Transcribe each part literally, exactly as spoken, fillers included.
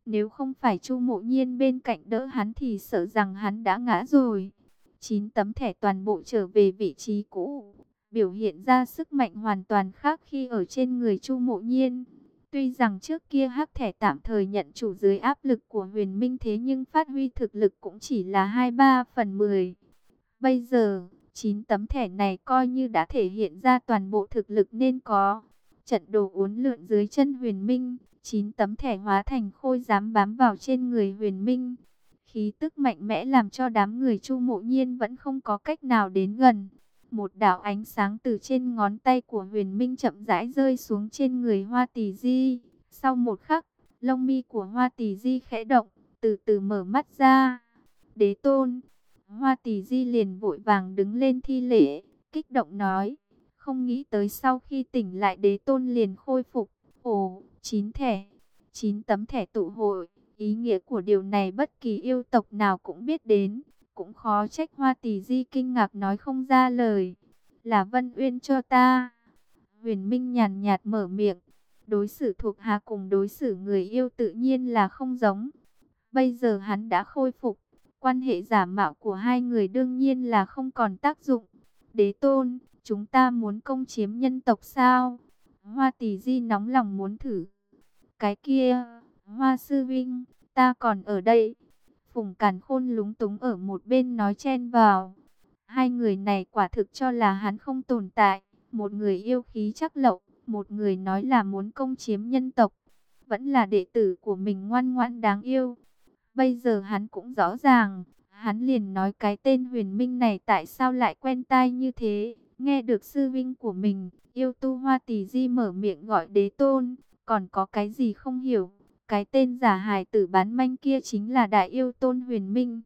Nếu không phải Chu Mộ Nhiên bên cạnh đỡ hắn thì sợ rằng hắn đã ngã rồi. Chín tấm thẻ toàn bộ trở về vị trí cũ, biểu hiện ra sức mạnh hoàn toàn khác khi ở trên người Chu Mộ Nhiên. Tuy rằng trước kia hắc thẻ tạm thời nhận chủ dưới áp lực của Huyền Minh, thế nhưng phát huy thực lực cũng chỉ là hai ba phần mười. Bây giờ, chín tấm thẻ này coi như đã thể hiện ra toàn bộ thực lực nên có. Trận đồ uốn lượn dưới chân Huyền Minh, chín tấm thẻ hóa thành khôi giám bám vào trên người Huyền Minh. Khí tức mạnh mẽ làm cho đám người Chu Mộ Nhiên vẫn không có cách nào đến gần. Một đạo ánh sáng từ trên ngón tay của Huyền Minh chậm rãi rơi xuống trên người Hoa Tỷ Di. Sau một khắc, lông mi của Hoa Tỷ Di khẽ động, từ từ mở mắt ra. Đế tôn. Hoa Tỷ Di liền vội vàng đứng lên thi lễ, kích động nói. Không nghĩ tới sau khi tỉnh lại đế tôn liền khôi phục. Ồ, chín thẻ, chín tấm thẻ tụ hội. Ý nghĩa của điều này bất kỳ yêu tộc nào cũng biết đến. Cũng khó trách Hoa Tỷ Di kinh ngạc nói không ra lời. Là Vân Uyên cho ta. Huyền Minh nhàn nhạt mở miệng. Đối xử thuộc hạ cùng đối xử người yêu tự nhiên là không giống. Bây giờ hắn đã khôi phục. Quan hệ giả mạo của hai người đương nhiên là không còn tác dụng. Đế tôn, chúng ta muốn công chiếm nhân tộc sao? Hoa Tỷ Di nóng lòng muốn thử. Cái kia, Hoa Sư Vinh, ta còn ở đây. Phùng Càn Khôn lúng túng ở một bên nói chen vào. Hai người này quả thực cho là hắn không tồn tại. Một người yêu khí chắc lậu, một người nói là muốn công chiếm nhân tộc. Vẫn là đệ tử của mình ngoan ngoãn đáng yêu. Bây giờ hắn cũng rõ ràng, hắn liền nói cái tên Huyền Minh này tại sao lại quen tai như thế. Nghe được sư vinh của mình, yêu tu Hoa Tỷ Di mở miệng gọi đế tôn, còn có cái gì không hiểu. Cái tên giả hài tử bán manh kia chính là đại yêu tôn Huyền Minh.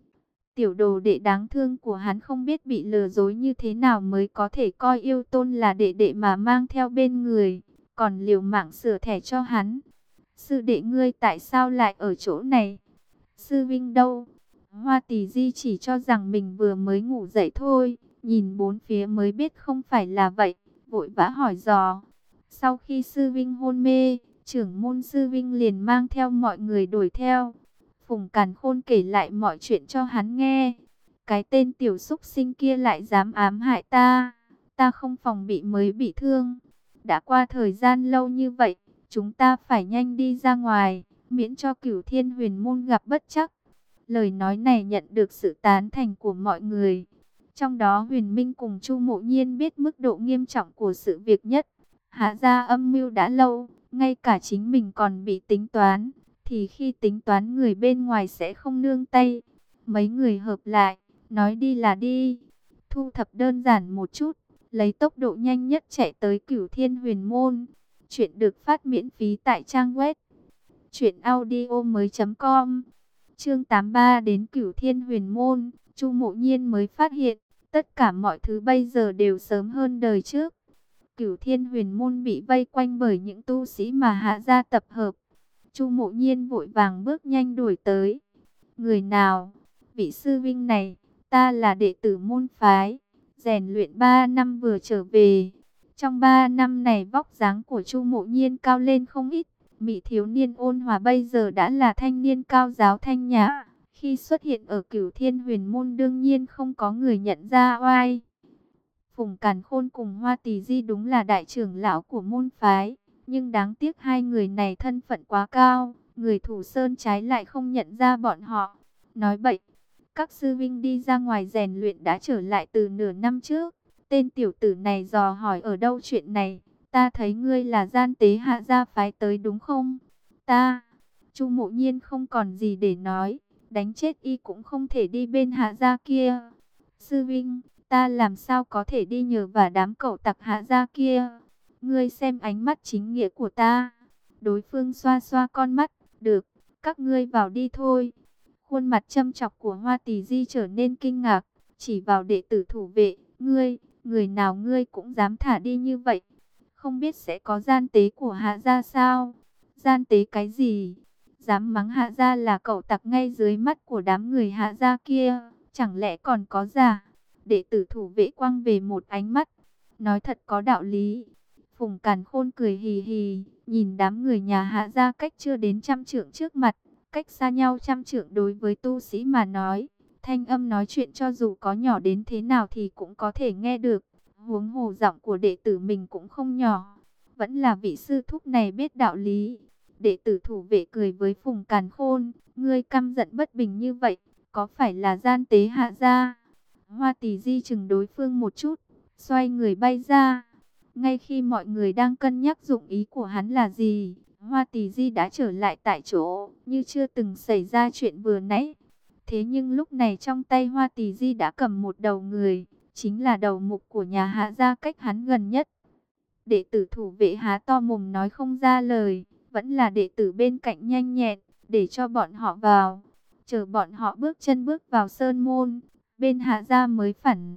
Tiểu đồ đệ đáng thương của hắn không biết bị lừa dối như thế nào mới có thể coi yêu tôn là đệ đệ mà mang theo bên người, còn liều mạng sửa thẻ cho hắn. Sư đệ ngươi tại sao lại ở chỗ này? Sư Vinh đâu? Hoa Tỷ Di chỉ cho rằng mình vừa mới ngủ dậy thôi, nhìn bốn phía mới biết không phải là vậy, vội vã hỏi dò. Sau khi Sư Vinh hôn mê, trưởng môn Sư Vinh liền mang theo mọi người đuổi theo. Phùng Càn Khôn kể lại mọi chuyện cho hắn nghe. Cái tên tiểu súc sinh kia lại dám ám hại ta, ta không phòng bị mới bị thương. Đã qua thời gian lâu như vậy, chúng ta phải nhanh đi ra ngoài, miễn cho Cửu Thiên Huyền Môn gặp bất trắc. Lời nói này nhận được sự tán thành của mọi người. Trong đó Huyền Minh cùng Chu Mộ Nhiên biết mức độ nghiêm trọng của sự việc nhất. Hạ gia âm mưu đã lâu, ngay cả chính mình còn bị tính toán, thì khi tính toán người bên ngoài sẽ không nương tay. Mấy người hợp lại, nói đi là đi. Thu thập đơn giản một chút, lấy tốc độ nhanh nhất chạy tới Cửu Thiên Huyền Môn. Chuyện được phát miễn phí tại trang web truyện audio mới chấm com. Chương tám mươi ba đến Cửu Thiên Huyền Môn, Chu Mộ Nhiên mới phát hiện, tất cả mọi thứ bây giờ đều sớm hơn đời trước. Cửu Thiên Huyền Môn bị vây quanh bởi những tu sĩ mà Hạ gia tập hợp. Chu Mộ Nhiên vội vàng bước nhanh đuổi tới. Người nào? Vị sư vinh này, ta là đệ tử môn phái, rèn luyện ba năm vừa trở về. Trong ba năm này vóc dáng của Chu Mộ Nhiên cao lên không ít. Mỹ thiếu niên ôn hòa bây giờ đã là thanh niên cao giáo thanh nhã. Khi xuất hiện ở Cửu Thiên Huyền Môn đương nhiên không có người nhận ra oai. Phùng Càn Khôn cùng Hoa Tỷ Di đúng là đại trưởng lão của môn phái. Nhưng đáng tiếc hai người này thân phận quá cao. Người thủ sơn trái lại không nhận ra bọn họ. Nói bậy, các sư vinh đi ra ngoài rèn luyện đã trở lại từ nửa năm trước. Tên tiểu tử này dò hỏi ở đâu chuyện này. Ta thấy ngươi là gian tế Hạ gia phái tới đúng không? Ta, Chu Mộ Nhiên không còn gì để nói. Đánh chết y cũng không thể đi bên Hạ gia kia. Sư vinh, ta làm sao có thể đi nhờ vào đám cẩu tặc Hạ gia kia? Ngươi xem ánh mắt chính nghĩa của ta. Đối phương xoa xoa con mắt. Được, các ngươi vào đi thôi. Khuôn mặt châm chọc của Hoa Tỷ Di trở nên kinh ngạc. Chỉ vào đệ tử thủ vệ. Ngươi, người nào ngươi cũng dám thả đi như vậy? Không biết sẽ có gian tế của Hạ gia sao? Gian tế cái gì? Dám mắng Hạ gia là cẩu tặc ngay dưới mắt của đám người Hạ gia kia. Chẳng lẽ còn có giả? Đệ tử thủ vệ quăng về một ánh mắt. Nói thật có đạo lý. Phùng Càn Khôn cười hì hì. nhìn đám người nhà Hạ gia cách chưa đến trăm trượng trước mặt, cách xa nhau trăm trượng đối với tu sĩ mà nói, thanh âm nói chuyện cho dù có nhỏ đến thế nào thì cũng có thể nghe được, huống hồ giọng của đệ tử mình cũng không nhỏ, vẫn là vị sư thúc này biết đạo lý. Đệ tử thủ vệ cười với Phùng Càn Khôn, ngươi căm giận bất bình như vậy, có phải là gian tế Hạ gia? Hoa Tỷ Di chừng đối phương một chút, xoay người bay ra. Ngay khi mọi người đang cân nhắc dụng ý của hắn là gì, Hoa Tỷ Di đã trở lại tại chỗ, như chưa từng xảy ra chuyện vừa nãy. Thế nhưng lúc này trong tay Hoa Tỷ Di đã cầm một đầu người, chính là đầu mục của nhà Hạ gia cách hắn gần nhất. Đệ tử thủ vệ há to mồm nói không ra lời, vẫn là đệ tử bên cạnh nhanh nhẹn, để cho bọn họ vào. Chờ bọn họ bước chân bước vào sơn môn, bên Hạ gia mới phản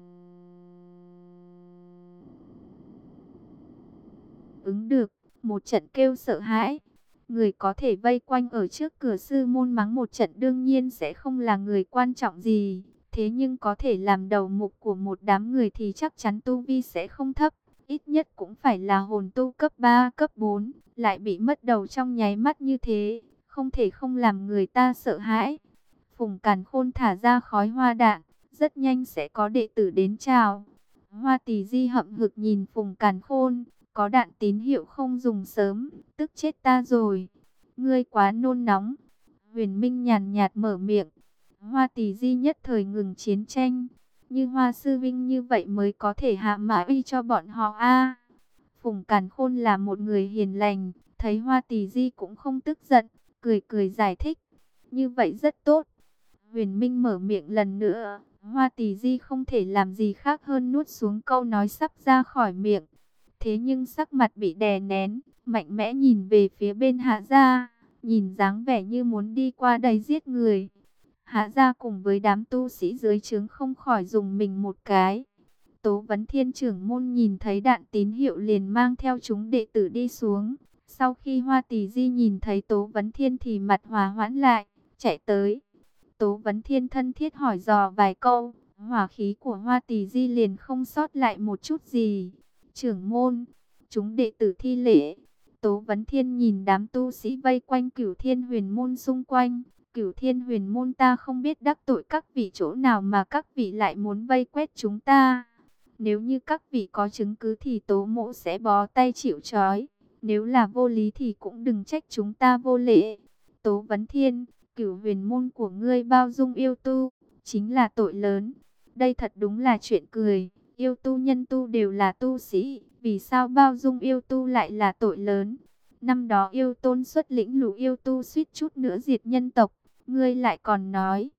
ứng được, một trận kêu sợ hãi. Người có thể vây quanh ở trước cửa sư môn mắng một trận đương nhiên sẽ không là người quan trọng gì. Thế nhưng có thể làm đầu mục của một đám người thì chắc chắn tu vi sẽ không thấp. Ít nhất cũng phải là hồn tu cấp ba, cấp bốn, lại bị mất đầu trong nháy mắt như thế. Không thể không làm người ta sợ hãi. Phùng Càn Khôn thả ra khói hoa đạn, rất nhanh sẽ có đệ tử đến chào. Hoa Tỷ Di hậm hực nhìn Phùng Càn Khôn, có đạn tín hiệu không dùng sớm, tức chết ta rồi. Ngươi quá nôn nóng. Huyền Minh nhàn nhạt mở miệng. Hoa Tỷ Di nhất thời ngừng chiến tranh. Như Hoa Sư Vinh như vậy mới có thể hạ mã uy cho bọn họ a. Phùng Càn Khôn là một người hiền lành, thấy Hoa Tỷ Di cũng không tức giận, cười cười giải thích. Như vậy rất tốt. Huyền Minh mở miệng lần nữa. Hoa Tỷ Di không thể làm gì khác hơn nuốt xuống câu nói sắp ra khỏi miệng. Thế nhưng sắc mặt bị đè nén, mạnh mẽ nhìn về phía bên Hạ gia, nhìn dáng vẻ như muốn đi qua đây giết người. Hạ gia cùng với đám tu sĩ dưới trướng không khỏi dùng mình một cái. Tố Vấn Thiên trưởng môn nhìn thấy đạn tín hiệu liền mang theo chúng đệ tử đi xuống. Sau khi Hoa Tỷ Di nhìn thấy Tố Vấn Thiên thì mặt hòa hoãn lại, chạy tới. Tố Vấn Thiên thân thiết hỏi dò vài câu, hỏa khí của Hoa Tỷ Di liền không sót lại một chút gì. Trưởng môn, chúng đệ tử thi lễ. Tố Vấn Thiên nhìn đám tu sĩ vây quanh Cửu Thiên Huyền môn xung quanh. Cửu Thiên Huyền môn ta không biết đắc tội các vị chỗ nào mà các vị lại muốn vây quét chúng ta. Nếu như các vị có chứng cứ thì Tố mỗ sẽ bó tay chịu trói. Nếu là vô lý thì cũng đừng trách chúng ta vô lễ. Tố Vấn Thiên, Cửu Huyền môn của ngươi bao dung yêu tu, chính là tội lớn. Đây thật đúng là chuyện cười. Yêu tu nhân tu đều là tu sĩ, vì sao bao dung yêu tu lại là tội lớn? Năm đó yêu tôn xuất lĩnh lũ yêu tu suýt chút nữa diệt nhân tộc, ngươi lại còn nói.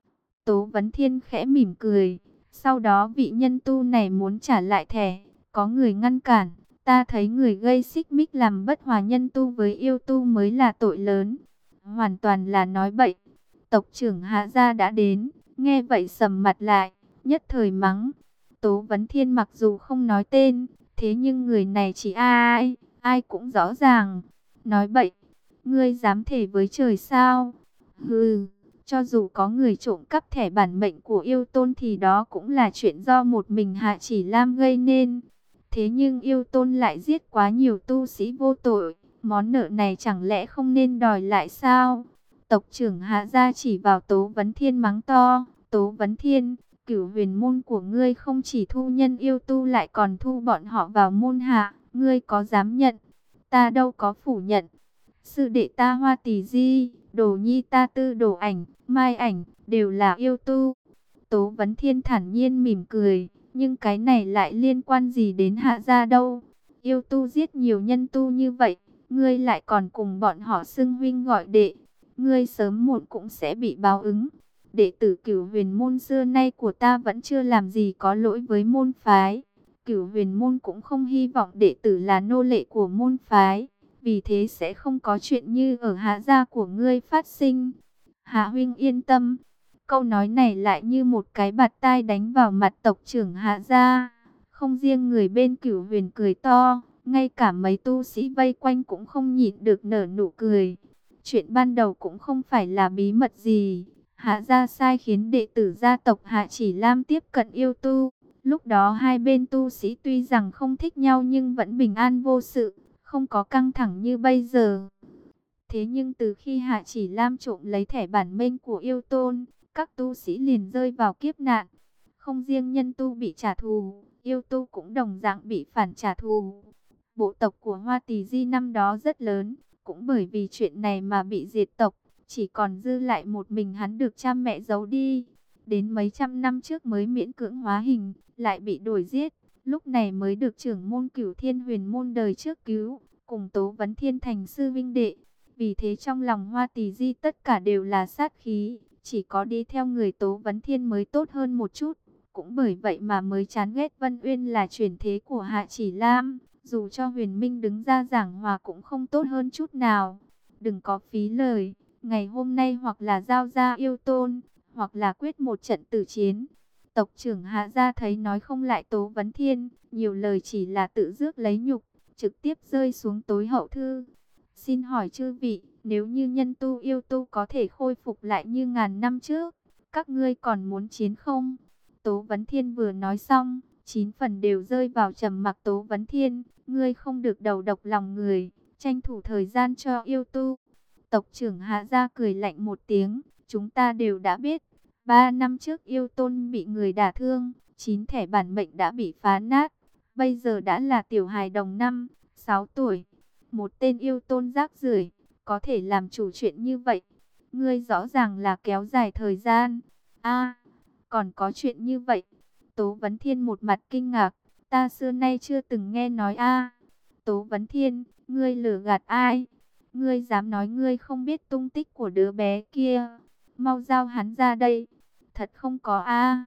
Tố Vấn Thiên khẽ mỉm cười, sau đó vị nhân tu này muốn trả lại thẻ, có người ngăn cản, ta thấy người gây xích mích làm bất hòa nhân tu với yêu tu mới là tội lớn. Hoàn toàn là nói bậy. Tộc trưởng Hạ gia đã đến, nghe vậy sầm mặt lại, nhất thời mắng. Tố Vấn Thiên mặc dù không nói tên, thế nhưng người này chỉ ai, ai cũng rõ ràng. Nói bậy, ngươi dám thề với trời sao? Hừ, cho dù có người trộm cắp thẻ bản mệnh của yêu tôn thì đó cũng là chuyện do một mình Hạ Chỉ Lam gây nên. Thế nhưng yêu tôn lại giết quá nhiều tu sĩ vô tội, món nợ này chẳng lẽ không nên đòi lại sao? Tộc trưởng Hạ gia chỉ vào Tố Vấn Thiên mắng to, Tố Vấn Thiên, Cửu Huyền môn của ngươi không chỉ thu nhân yêu tu lại còn thu bọn họ vào môn hạ, ngươi có dám nhận? Ta đâu có phủ nhận. Sư đệ ta Hoa Tỷ Di, Đồ Nhi ta Tư Đồ Ảnh, Mai Ảnh, đều là yêu tu. Tố Vấn Thiên thản nhiên mỉm cười, nhưng cái này lại liên quan gì đến Hạ gia đâu? Yêu tu giết nhiều nhân tu như vậy, ngươi lại còn cùng bọn họ xưng huynh gọi đệ, ngươi sớm muộn cũng sẽ bị báo ứng. Đệ tử Cửu Huyền môn xưa nay của ta vẫn chưa làm gì có lỗi với môn phái. Cửu Huyền môn cũng không hy vọng đệ tử là nô lệ của môn phái, vì thế sẽ không có chuyện như ở Hạ gia của ngươi phát sinh. Hạ huynh yên tâm. Câu nói này lại như một cái bạt tai đánh vào mặt tộc trưởng Hạ gia. Không riêng người bên Cửu Huyền cười to, ngay cả mấy tu sĩ vây quanh cũng không nhịn được nở nụ cười. Chuyện ban đầu cũng không phải là bí mật gì. Hạ gia sai khiến đệ tử gia tộc Hạ Chỉ Lam tiếp cận yêu tu. Lúc đó hai bên tu sĩ tuy rằng không thích nhau nhưng vẫn bình an vô sự, không có căng thẳng như bây giờ. Thế nhưng từ khi Hạ Chỉ Lam trộm lấy thẻ bản mệnh của yêu tôn, các tu sĩ liền rơi vào kiếp nạn. Không riêng nhân tu bị trả thù, yêu tu cũng đồng dạng bị phản trả thù. Bộ tộc của Hoa Tỳ Di năm đó rất lớn, cũng bởi vì chuyện này mà bị diệt tộc. Chỉ còn dư lại một mình hắn được cha mẹ giấu đi. Đến mấy trăm năm trước mới miễn cưỡng hóa hình, lại bị đuổi giết. Lúc này mới được trưởng môn Cửu Thiên Huyền môn đời trước cứu, cùng Tố Vấn Thiên thành sư vinh đệ. Vì thế trong lòng Hoa Tỳ Di tất cả đều là sát khí, chỉ có đi theo người Tố Vấn Thiên mới tốt hơn một chút. Cũng bởi vậy mà mới chán ghét Vân Uyên là chuyển thế của Hạ Chỉ Lam. Dù cho Huyền Minh đứng ra giảng hòa cũng không tốt hơn chút nào. Đừng có phí lời, ngày hôm nay hoặc là giao ra yêu tôn, hoặc là quyết một trận tử chiến. Tộc trưởng Hạ gia thấy nói không lại Tố Vấn Thiên, nhiều lời chỉ là tự rước lấy nhục, trực tiếp rơi xuống tối hậu thư. Xin hỏi chư vị, nếu như nhân tu yêu tu có thể khôi phục lại như ngàn năm trước, các ngươi còn muốn chiến không? Tố Vấn Thiên vừa nói xong, chín phần đều rơi vào trầm mặc. Tố Vấn Thiên, ngươi không được đầu độc lòng người, tranh thủ thời gian cho yêu tu. Tộc trưởng Hạ gia cười lạnh một tiếng, chúng ta đều đã biết. Ba năm trước yêu tôn bị người đả thương, chín thẻ bản mệnh đã bị phá nát. Bây giờ đã là tiểu hài đồng năm, sáu tuổi. Một tên yêu tôn rác rưởi có thể làm chủ chuyện như vậy. Ngươi rõ ràng là kéo dài thời gian. A, còn có chuyện như vậy. Tố Vấn Thiên một mặt kinh ngạc. Ta xưa nay chưa từng nghe nói a. Tố Vấn Thiên, ngươi lừa gạt ai? Ngươi dám nói ngươi không biết tung tích của đứa bé kia? Mau giao hắn ra đây. Thật không có a.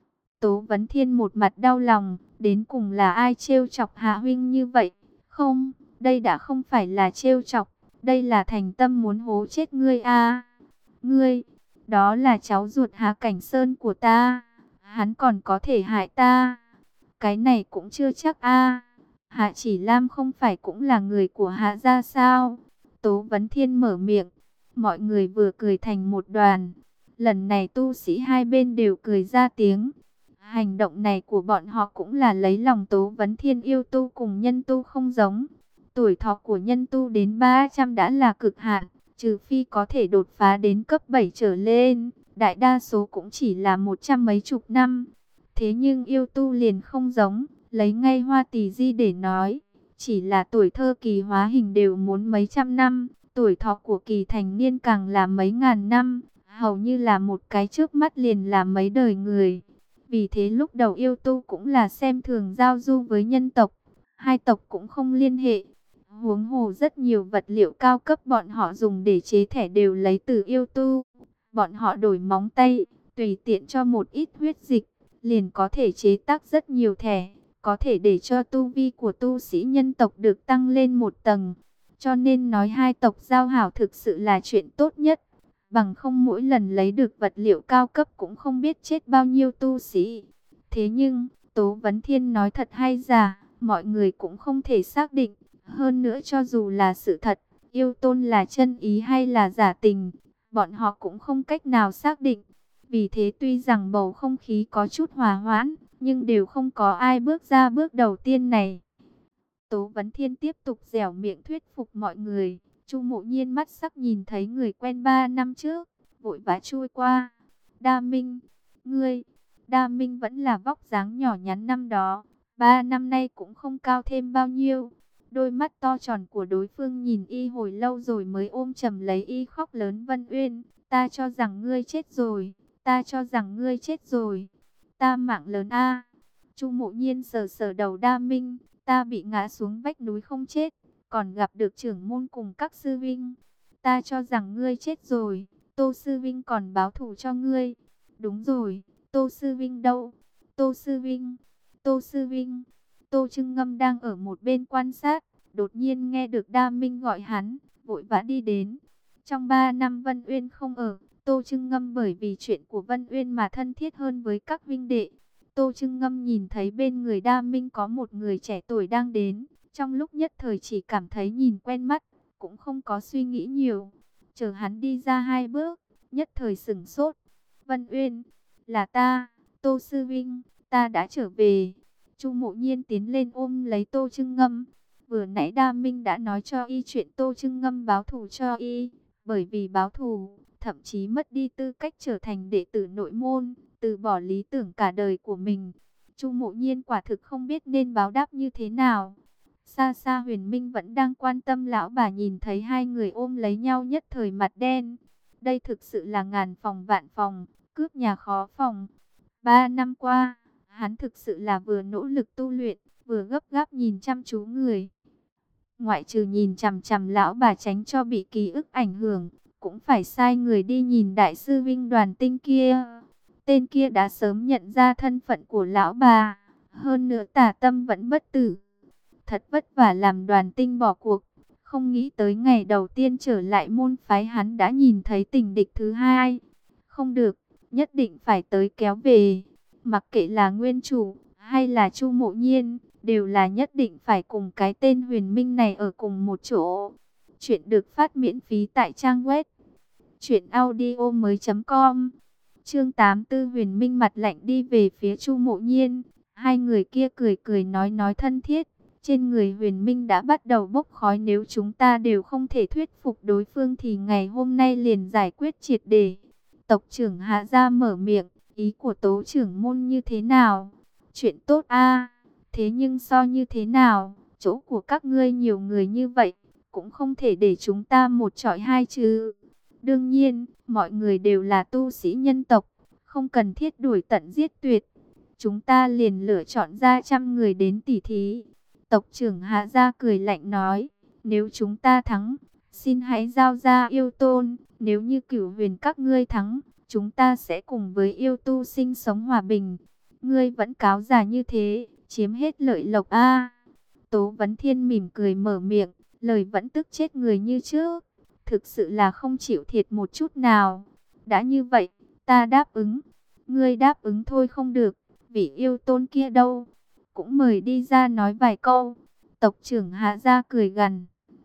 Tố Vấn Thiên một mặt đau lòng. Đến cùng là ai trêu chọc Hạ huynh như vậy? Không, đây đã không phải là trêu chọc. Đây là thành tâm muốn hố chết ngươi a. Ngươi, đó là cháu ruột Hạ Cảnh Sơn của ta. Hắn còn có thể hại ta. Cái này cũng chưa chắc a. Hạ Chỉ Lam không phải cũng là người của Hạ gia sao? Tố Vấn Thiên mở miệng. Mọi người vừa cười thành một đoàn. Lần này tu sĩ hai bên đều cười ra tiếng. Hành động này của bọn họ cũng là lấy lòng Tố Vấn Thiên. Yêu tu cùng nhân tu không giống. Tuổi thọ của nhân tu đến ba trăm đã là cực hạn. Trừ phi có thể đột phá đến cấp bảy trở lên. Đại đa số cũng chỉ là một trăm mấy chục năm. Thế nhưng yêu tu liền không giống. Lấy ngay Hoa Tỳ Di để nói. Chỉ là tuổi thơ kỳ hóa hình đều muốn mấy trăm năm. Tuổi thọ của kỳ thành niên càng là mấy ngàn năm. Hầu như là một cái trước mắt liền là mấy đời người. Vì thế lúc đầu yêu tu cũng là xem thường giao du với nhân tộc. Hai tộc cũng không liên hệ. Huống hồ rất nhiều vật liệu cao cấp bọn họ dùng để chế thẻ đều lấy từ yêu tu. Bọn họ đổi móng tay, tùy tiện cho một ít huyết dịch, liền có thể chế tác rất nhiều thẻ. Có thể để cho tu vi của tu sĩ nhân tộc được tăng lên một tầng. Cho nên nói hai tộc giao hảo thực sự là chuyện tốt nhất. Bằng không mỗi lần lấy được vật liệu cao cấp cũng không biết chết bao nhiêu tu sĩ. Thế nhưng, Tố Vấn Thiên nói thật hay giả, mọi người cũng không thể xác định. Hơn nữa cho dù là sự thật, yêu tôn là chân ý hay là giả tình, bọn họ cũng không cách nào xác định. Vì thế tuy rằng bầu không khí có chút hòa hoãn, nhưng đều không có ai bước ra bước đầu tiên này. Tố Vấn Thiên tiếp tục dẻo miệng thuyết phục mọi người. Chu Mộ Nhiên mắt sắc nhìn thấy người quen ba năm trước, vội vã chui qua. Đa Minh, ngươi, Đa Minh vẫn là vóc dáng nhỏ nhắn năm đó, ba năm nay cũng không cao thêm bao nhiêu. Đôi mắt to tròn của đối phương nhìn y hồi lâu rồi mới ôm chầm lấy y khóc lớn. Vân Uyên, ta cho rằng ngươi chết rồi, ta cho rằng ngươi chết rồi, ta mạng lớn a. Chu Mộ Nhiên sờ sờ đầu Đa Minh, ta bị ngã xuống vách núi không chết, còn gặp được trưởng môn cùng các sư vinh. Ta cho rằng ngươi chết rồi, Tô sư vinh còn báo thù cho ngươi. Đúng rồi, Tô sư vinh đâu? Tô sư vinh, Tô sư vinh. Tô Trưng Ngâm đang ở một bên quan sát, đột nhiên nghe được Đa Minh gọi hắn, vội vã đi đến. Trong ba năm Vân Uyên không ở, Tô Trưng Ngâm bởi vì chuyện của Vân Uyên mà thân thiết hơn với các vinh đệ. Tô Trưng Ngâm nhìn thấy bên người Đa Minh có một người trẻ tuổi đang đến, trong lúc nhất thời chỉ cảm thấy nhìn quen mắt, cũng không có suy nghĩ nhiều. Chờ hắn đi ra hai bước, nhất thời sửng sốt. Vân Uyên, là ta, Tô sư vinh, ta đã trở về. Chu Mộ Nhiên tiến lên ôm lấy Tô Trưng Ngâm. Vừa nãy Đa Minh đã nói cho y chuyện Tô Trưng Ngâm báo thù cho y, bởi vì báo thù, thậm chí mất đi tư cách trở thành đệ tử nội môn, từ bỏ lý tưởng cả đời của mình. Chu Mộ Nhiên quả thực không biết nên báo đáp như thế nào. Xa xa Huyền Minh vẫn đang quan tâm lão bà, nhìn thấy hai người ôm lấy nhau nhất thời mặt đen. Đây thực sự là ngàn phòng vạn phòng, cướp nhà khó phòng. Ba năm qua, hắn thực sự là vừa nỗ lực tu luyện, vừa gấp gáp nhìn chăm chú người. Ngoại trừ nhìn chằm chằm lão bà tránh cho bị ký ức ảnh hưởng, cũng phải sai người đi nhìn đại sư Vinh Đoàn Tinh kia. Tên kia đã sớm nhận ra thân phận của lão bà, hơn nữa tà tâm vẫn bất tử. Thật vất vả làm Đoàn Tinh bỏ cuộc, không nghĩ tới ngày đầu tiên trở lại môn phái hắn đã nhìn thấy tình địch thứ hai. Không được, nhất định phải tới kéo về. Mặc kệ là nguyên chủ hay là Chu Mộ Nhiên, đều là nhất định phải cùng cái tên Huyền Minh này ở cùng một chỗ. Chuyện được phát miễn phí tại trang web truyện audio mới chấm com. Chương tám mươi tư. Huyền Minh mặt lạnh đi về phía Chu Mộ Nhiên. Hai người kia cười cười nói nói thân thiết. Trên người Huyền Minh đã bắt đầu bốc khói, nếu chúng ta đều không thể thuyết phục đối phương thì ngày hôm nay liền giải quyết triệt để. Tộc trưởng Hạ Gia mở miệng, ý của Tố trưởng môn như thế nào? Chuyện tốt a. Thế nhưng so như thế nào? Chỗ của các ngươi nhiều người như vậy, cũng không thể để chúng ta một chọi hai chứ. Đương nhiên, mọi người đều là tu sĩ nhân tộc, không cần thiết đuổi tận giết tuyệt. Chúng ta liền lựa chọn ra trăm người đến tỉ thí. Tộc trưởng Hạ Gia cười lạnh nói, nếu chúng ta thắng, xin hãy giao ra yêu tôn. Nếu như Cửu Huyền các ngươi thắng, chúng ta sẽ cùng với yêu tu sinh sống hòa bình. Ngươi vẫn cáo già như thế, chiếm hết lợi lộc a. Tố Vấn Thiên mỉm cười mở miệng, lời vẫn tức chết người như trước. Thực sự là không chịu thiệt một chút nào. Đã như vậy, ta đáp ứng. Ngươi đáp ứng thôi không được, vị yêu tôn kia đâu? Cũng mời đi ra nói vài câu. Tộc trưởng Hạ Gia cười gằn.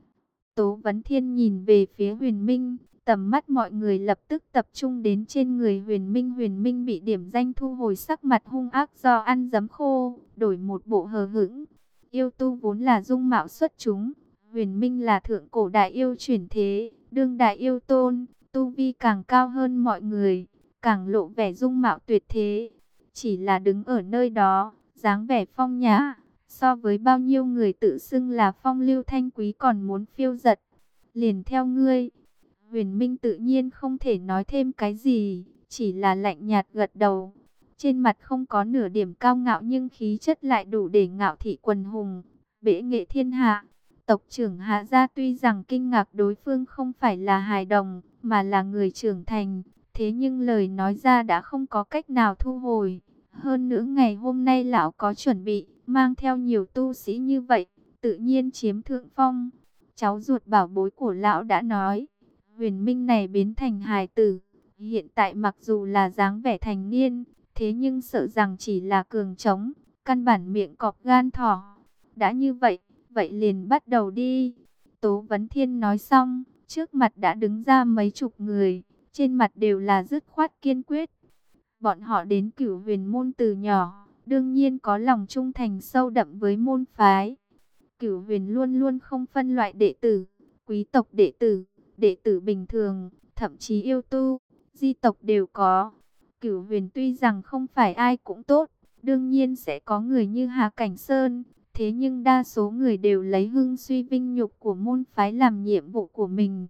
Tố Vấn Thiên nhìn về phía Huyền Minh, tầm mắt mọi người lập tức tập trung đến trên người Huyền Minh. Huyền Minh bị điểm danh thu hồi, sắc mặt hung ác do ăn giấm khô, đổi một bộ hờ hững. Yêu tu vốn là dung mạo xuất chúng, Huyền Minh là thượng cổ đại yêu chuyển thế, đương đại yêu tôn, tu vi càng cao hơn mọi người, càng lộ vẻ dung mạo tuyệt thế. Chỉ là đứng ở nơi đó, dáng vẻ phong nhã, so với bao nhiêu người tự xưng là phong lưu thanh quý còn muốn phiêu dật. Liền theo ngươi. Huyền Minh tự nhiên không thể nói thêm cái gì, chỉ là lạnh nhạt gật đầu. Trên mặt không có nửa điểm cao ngạo, nhưng khí chất lại đủ để ngạo thị quần hùng, bệ nghệ thiên hạ. Tộc trưởng Hạ Gia tuy rằng kinh ngạc đối phương không phải là hài đồng, mà là người trưởng thành, thế nhưng lời nói ra đã không có cách nào thu hồi. Hơn nữa ngày hôm nay lão có chuẩn bị, mang theo nhiều tu sĩ như vậy, tự nhiên chiếm thượng phong. Cháu ruột bảo bối của lão đã nói, Huyền Minh này biến thành hài tử, hiện tại mặc dù là dáng vẻ thành niên, thế nhưng sợ rằng chỉ là cường trống, căn bản miệng cọp gan thỏ. Đã như vậy, vậy liền bắt đầu đi. Tố Vấn Thiên nói xong, trước mặt đã đứng ra mấy chục người, trên mặt đều là dứt khoát kiên quyết. Bọn họ đến Cửu Huyền môn từ nhỏ, đương nhiên có lòng trung thành sâu đậm với môn phái. Cửu Huyền luôn luôn không phân loại đệ tử, quý tộc đệ tử, đệ tử bình thường, thậm chí yêu tu, di tộc đều có. Cửu Huyền tuy rằng không phải ai cũng tốt, đương nhiên sẽ có người như Hà Cảnh Sơn, thế nhưng đa số người đều lấy hưng suy vinh nhục của môn phái làm nhiệm vụ của mình.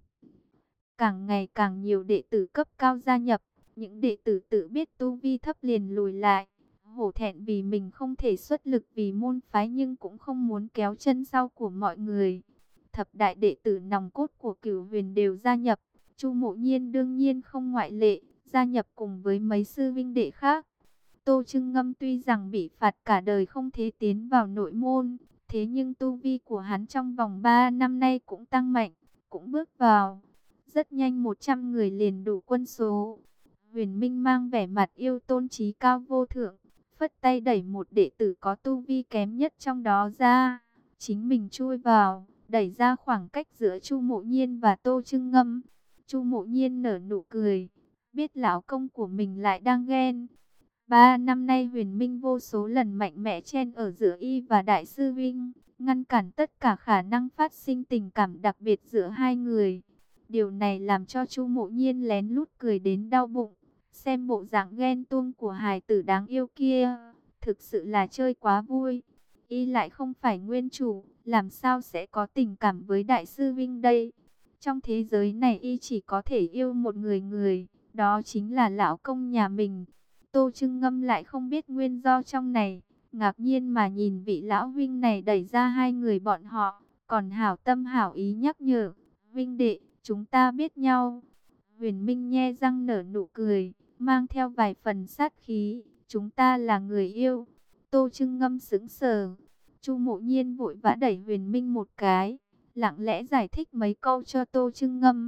Càng ngày càng nhiều đệ tử cấp cao gia nhập, những đệ tử tự biết tu vi thấp liền lùi lại, hổ thẹn vì mình không thể xuất lực vì môn phái nhưng cũng không muốn kéo chân sau của mọi người. Thập đại đệ tử nòng cốt của Cửu Huyền đều gia nhập, Chu Mộ Nhiên đương nhiên không ngoại lệ, gia nhập cùng với mấy sư vinh đệ khác. Tô Trưng Ngâm tuy rằng bị phạt cả đời không thể tiến vào nội môn, thế nhưng tu vi của hắn trong vòng ba năm nay cũng tăng mạnh, cũng bước vào. Rất nhanh một trăm người liền đủ quân số. Huyền Minh mang vẻ mặt yêu tôn trí cao vô thượng, phất tay đẩy một đệ tử có tu vi kém nhất trong đó ra, chính mình chui vào, đẩy ra khoảng cách giữa Chu Mộ Nhiên và Tô Trưng Ngâm. Chu Mộ Nhiên nở nụ cười, biết lão công của mình lại đang ghen. Ba năm nay Huyền Minh vô số lần mạnh mẽ chen ở giữa y và Đại sư Vinh, ngăn cản tất cả khả năng phát sinh tình cảm đặc biệt giữa hai người. Điều này làm cho Chu Mộ Nhiên lén lút cười đến đau bụng. Xem bộ dạng ghen tuông của hài tử đáng yêu kia, thực sự là chơi quá vui. Y lại không phải nguyên chủ, làm sao sẽ có tình cảm với đại sư Vinh đây? Trong thế giới này y chỉ có thể yêu một người người, đó chính là lão công nhà mình. Tô Trưng Ngâm lại không biết nguyên do trong này, ngạc nhiên mà nhìn vị lão Vinh này đẩy ra hai người bọn họ, còn hảo tâm hảo ý nhắc nhở, Vinh đệ, chúng ta biết nhau. Huyền Minh nhe răng nở nụ cười, mang theo vài phần sát khí, chúng ta là người yêu. Tô Trưng Ngâm sững sờ, Chu Mộ Nhiên vội vã đẩy Huyền Minh một cái, lặng lẽ giải thích mấy câu cho Tô Trưng Ngâm.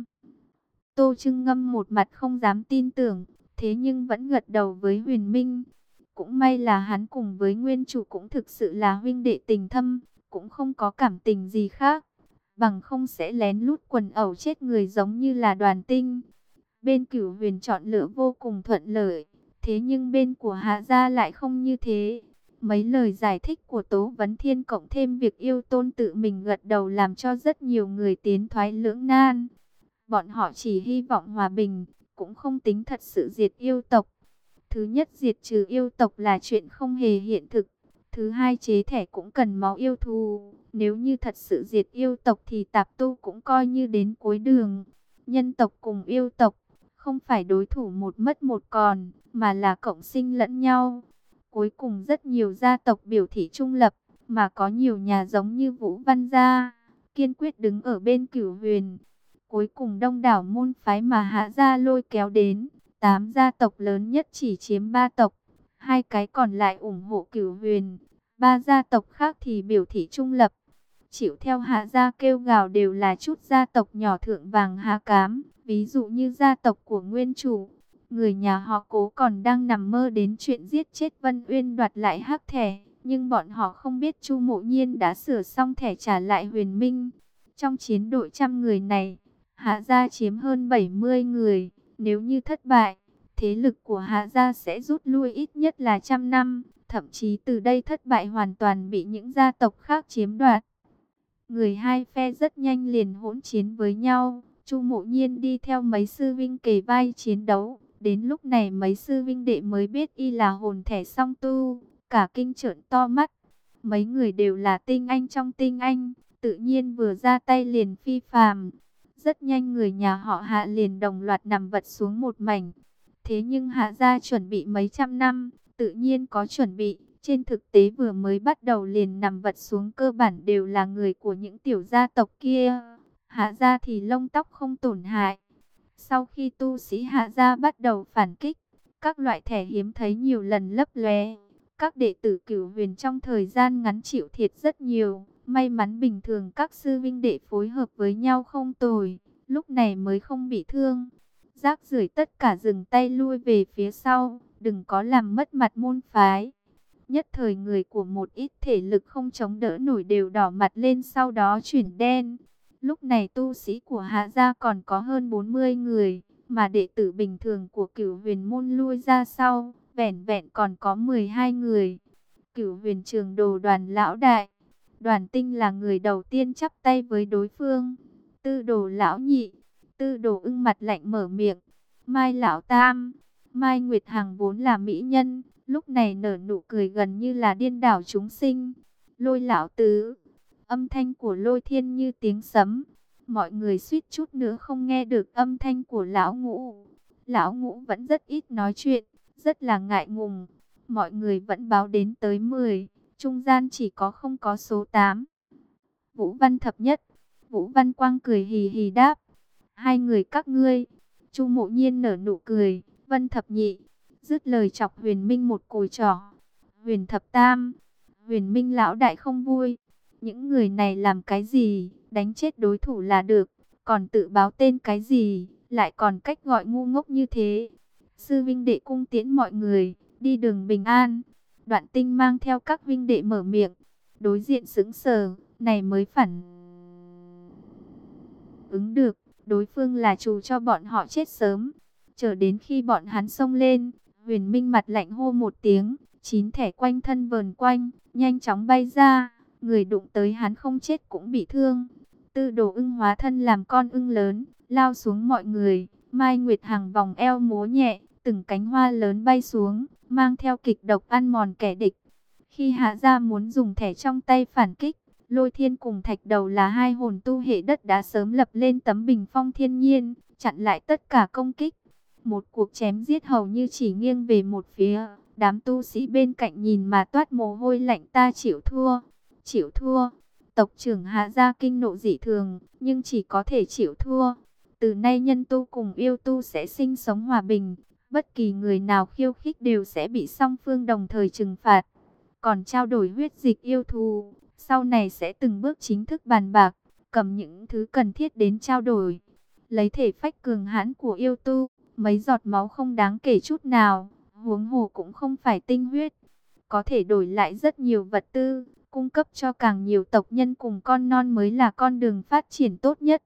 Tô Trưng Ngâm một mặt không dám tin tưởng, thế nhưng vẫn gật đầu với Huyền Minh. Cũng may là hắn cùng với nguyên chủ cũng thực sự là huynh đệ tình thâm, cũng không có cảm tình gì khác. Bằng không sẽ lén lút quần ẩu chết người giống như là Đoàn Tinh. Bên Cửu Huyền chọn lựa vô cùng thuận lợi, thế nhưng bên của Hạ gia lại không như thế. Mấy lời giải thích của Tố Vấn Thiên cộng thêm việc Yêu Tôn tự mình gật đầu làm cho rất nhiều người tiến thoái lưỡng nan. Bọn họ chỉ hy vọng hòa bình, cũng không tính thật sự diệt yêu tộc. Thứ nhất, diệt trừ yêu tộc là chuyện không hề hiện thực. Thứ hai, chế thẻ cũng cần máu yêu thù. Nếu như thật sự diệt yêu tộc thì tạp tu cũng coi như đến cuối đường. Nhân tộc cùng yêu tộc không phải đối thủ một mất một còn, mà là cộng sinh lẫn nhau. Cuối cùng rất nhiều gia tộc biểu thị trung lập, mà có nhiều nhà giống như Vũ Văn gia, kiên quyết đứng ở bên Cửu Huyền. Cuối cùng đông đảo môn phái mà Hạ gia lôi kéo đến, tám gia tộc lớn nhất chỉ chiếm ba tộc, hai cái còn lại ủng hộ Cửu Huyền, ba gia tộc khác thì biểu thị trung lập. Chịu theo Hạ gia kêu gào đều là chút gia tộc nhỏ thượng vàng hạ cám, ví dụ như gia tộc của nguyên chủ. Người nhà họ Cố còn đang nằm mơ đến chuyện giết chết Vân Uyên đoạt lại hắc thẻ, nhưng bọn họ không biết Chu Mộ Nhiên đã sửa xong thẻ trả lại Huyền Minh. Trong chiến đội trăm người này, Hạ gia chiếm hơn bảy mươi người, nếu như thất bại, thế lực của Hạ gia sẽ rút lui ít nhất là trăm năm, thậm chí từ đây thất bại hoàn toàn bị những gia tộc khác chiếm đoạt. Người hai phe rất nhanh liền hỗn chiến với nhau, Chu Mộ Nhiên đi theo mấy sư vinh kề vai chiến đấu. Đến lúc này mấy sư vinh đệ mới biết y là hồn thể song tu, cả kinh trợn to mắt. Mấy người đều là tinh anh trong tinh anh, tự nhiên vừa ra tay liền phi phàm. Rất nhanh người nhà họ Hạ liền đồng loạt nằm vật xuống một mảnh. Thế nhưng Hạ gia chuẩn bị mấy trăm năm, tự nhiên có chuẩn bị. Trên thực tế vừa mới bắt đầu liền nằm vật xuống cơ bản đều là người của những tiểu gia tộc kia. Hạ gia thì lông tóc không tổn hại. Sau khi tu sĩ Hạ gia bắt đầu phản kích, các loại thẻ hiếm thấy nhiều lần lấp lóe. Các đệ tử Cửu Huyền trong thời gian ngắn chịu thiệt rất nhiều. May mắn bình thường các sư vinh đệ phối hợp với nhau không tồi, lúc này mới không bị thương. Rác rưởi tất cả dừng tay lui về phía sau, đừng có làm mất mặt môn phái. Nhất thời người của một ít thể lực không chống đỡ nổi đều đỏ mặt lên, sau đó chuyển đen. Lúc này tu sĩ của Hạ gia còn có hơn bốn mươi người, mà đệ tử bình thường của Cửu Huyền môn lui ra sau, vẻn vẹn còn có mười hai người. Cửu Huyền Trường Đồ Đoàn lão đại, Đoàn Tinh là người đầu tiên chắp tay với đối phương. Tư Đồ lão nhị, Tư Đồ ưng mặt lạnh mở miệng. Mai lão tam, Mai Nguyệt Hằng vốn là mỹ nhân, lúc này nở nụ cười gần như là điên đảo chúng sinh. Lôi lão tứ, âm thanh của Lôi Thiên như tiếng sấm. Mọi người suýt chút nữa không nghe được âm thanh của lão ngũ. Lão ngũ vẫn rất ít nói chuyện, rất là ngại ngùng. Mọi người vẫn báo đến tới mười, trung gian chỉ có không có số tám. Vũ Văn thập nhất, Vũ Văn Quang cười hì hì đáp. Hai người các ngươi. Chu Mộ Nhiên nở nụ cười. Vân thập nhị, dứt lời chọc Huyền Minh một cùi trỏ. Huyền thập tam, Huyền Minh lão đại không vui. Những người này làm cái gì, đánh chết đối thủ là được, còn tự báo tên cái gì, lại còn cách gọi ngu ngốc như thế. Sư vinh đệ cung tiễn mọi người, đi đường bình an. Đoạn Tinh mang theo các vinh đệ mở miệng, đối diện sững sờ, này mới phản ứng được, đối phương là chủ cho bọn họ chết sớm. Chờ đến khi bọn hắn xông lên, Huyền Minh mặt lạnh hô một tiếng, chín thẻ quanh thân vờn quanh, nhanh chóng bay ra. người đụng tới hắn không chết cũng bị thương. Tư Đồ Ưng hóa thân làm con ưng lớn, lao xuống mọi người. Mai Nguyệt Hằng vòng eo múa nhẹ, từng cánh hoa lớn bay xuống, mang theo kịch độc ăn mòn kẻ địch. Khi Hạ Gia muốn dùng thẻ trong tay phản kích, Lôi Thiên cùng Thạch Đầu là hai hồn tu hệ đất đã sớm lập lên tấm bình phong thiên nhiên, chặn lại tất cả công kích. Một cuộc chém giết hầu như chỉ nghiêng về một phía. Đám tu sĩ bên cạnh nhìn mà toát mồ hôi lạnh. Ta chịu thua, chịu thua. Tộc trưởng Hạ Gia kinh nộ dị thường, nhưng chỉ có thể chịu thua. Từ nay nhân tu cùng yêu tu sẽ sinh sống hòa bình. Bất kỳ người nào khiêu khích đều sẽ bị song phương đồng thời trừng phạt. Còn trao đổi huyết dịch yêu thú, sau này sẽ từng bước chính thức bàn bạc, cầm những thứ cần thiết đến trao đổi. Lấy thể phách cường hãn của yêu tu, mấy giọt máu không đáng kể chút nào, huống hồ cũng không phải tinh huyết. Có thể đổi lại rất nhiều vật tư, cung cấp cho càng nhiều tộc nhân cùng con non mới là con đường phát triển tốt nhất.